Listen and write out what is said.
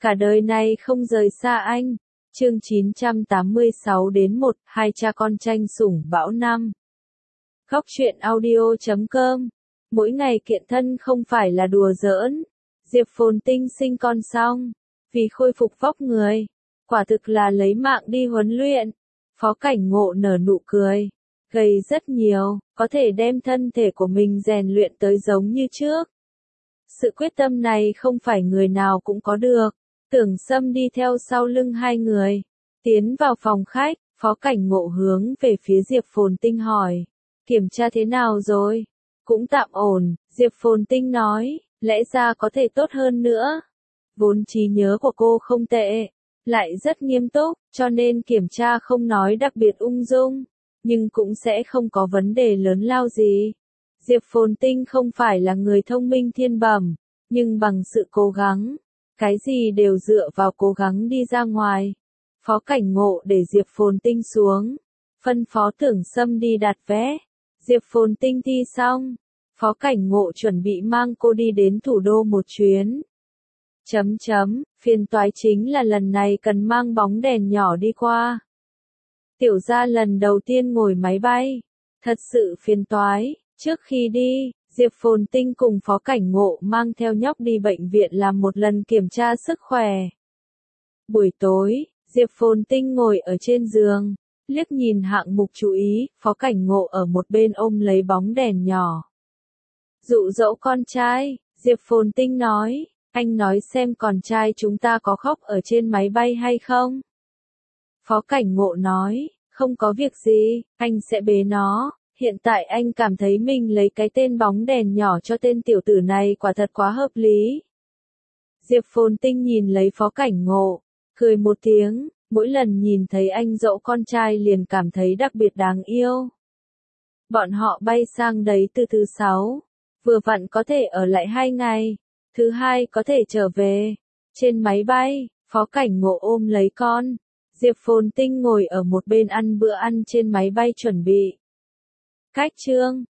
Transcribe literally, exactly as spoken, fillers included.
cả đời này không rời xa anh. Chương chín trăm tám mươi sáu đến một, hai cha con tranh sủng bão năm. Góc truyện audio chấm com. Mỗi ngày kiện thân không phải là đùa giỡn. Diệp Phồn Tinh sinh con xong, vì khôi phục vóc người, quả thực là lấy mạng đi huấn luyện. Phó Cảnh Ngộ nở nụ cười, gầy rất nhiều, có thể đem thân thể của mình rèn luyện tới giống như trước. Sự quyết tâm này không phải người nào cũng có được. Tưởng Sâm đi theo sau lưng hai người, tiến vào phòng khách, Phó Cảnh Ngộ hướng về phía Diệp Phồn Tinh hỏi, kiểm tra thế nào rồi? Cũng tạm ổn, Diệp Phồn Tinh nói, lẽ ra có thể tốt hơn nữa. Vốn trí nhớ của cô không tệ, lại rất nghiêm túc, cho nên kiểm tra không nói đặc biệt ung dung, nhưng cũng sẽ không có vấn đề lớn lao gì. Diệp Phồn Tinh không phải là người thông minh thiên bẩm, nhưng bằng sự cố gắng, cái gì đều dựa vào cố gắng đi ra ngoài. Phó Cảnh Ngộ để Diệp Phồn Tinh xuống, phân phó Tưởng Sâm đi đặt vé. Diệp Phồn Tinh thi xong, Phó Cảnh Ngộ chuẩn bị mang cô đi đến thủ đô một chuyến. Chấm chấm, phiền toái chính là lần này cần mang bóng đèn nhỏ đi qua. Tiểu gia lần đầu tiên ngồi máy bay, thật sự phiền toái. Trước khi đi, Diệp Phồn Tinh cùng Phó Cảnh Ngộ mang theo nhóc đi bệnh viện làm một lần kiểm tra sức khỏe. Buổi tối, Diệp Phồn Tinh ngồi ở trên giường, liếc nhìn hạng mục chú ý, Phó Cảnh Ngộ ở một bên ôm lấy bóng đèn nhỏ. Dụ dỗ con trai, Diệp Phồn Tinh nói, anh nói xem con trai chúng ta có khóc ở trên máy bay hay không? Phó Cảnh Ngộ nói, không có việc gì, anh sẽ bế nó. Hiện tại anh cảm thấy mình lấy cái tên bóng đèn nhỏ cho tên tiểu tử này quả thật quá hợp lý. Diệp Phồn Tinh nhìn lấy Phó Cảnh Ngộ, cười một tiếng, mỗi lần nhìn thấy anh dỗ con trai liền cảm thấy đặc biệt đáng yêu. Bọn họ bay sang đấy từ thứ sáu, vừa vặn có thể ở lại hai ngày, thứ hai có thể trở về. Trên máy bay, Phó Cảnh Ngộ ôm lấy con, Diệp Phồn Tinh ngồi ở một bên ăn bữa ăn trên máy bay chuẩn bị. Cách chương